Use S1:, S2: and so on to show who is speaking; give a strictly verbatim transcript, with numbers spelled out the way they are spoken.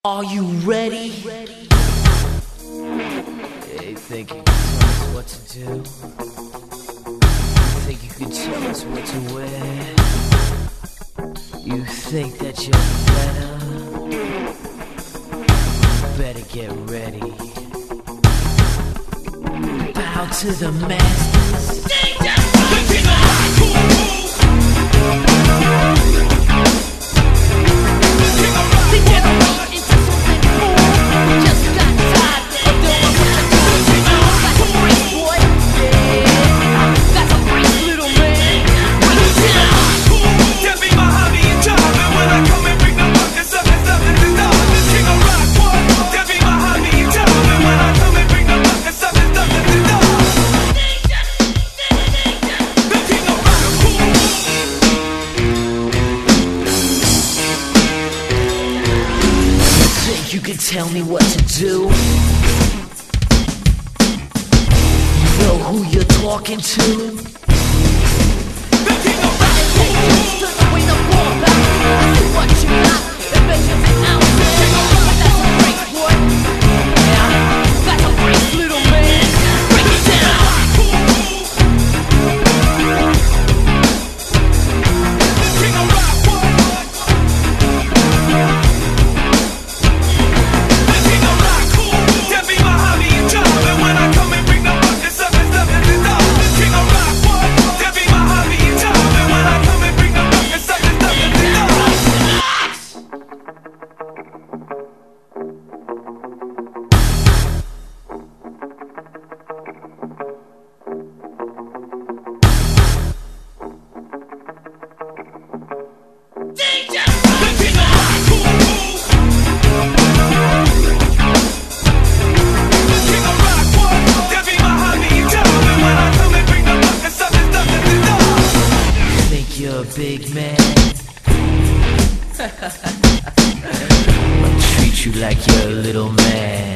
S1: Are you ready?
S2: Hey, think you can tell us what to do? You think you can tell us what to wear? You think that you're better? Better get ready. Bow to the masters. You can tell me what to do. You know who you're talking to. The king of rock and roll. Took away the war back. This is what you got. The visions and ounces. That's a break, boy. Yeah, that's a break, little man. Break it down. The king of rock, boy. You're a big man. I'll treat you like you're a little man.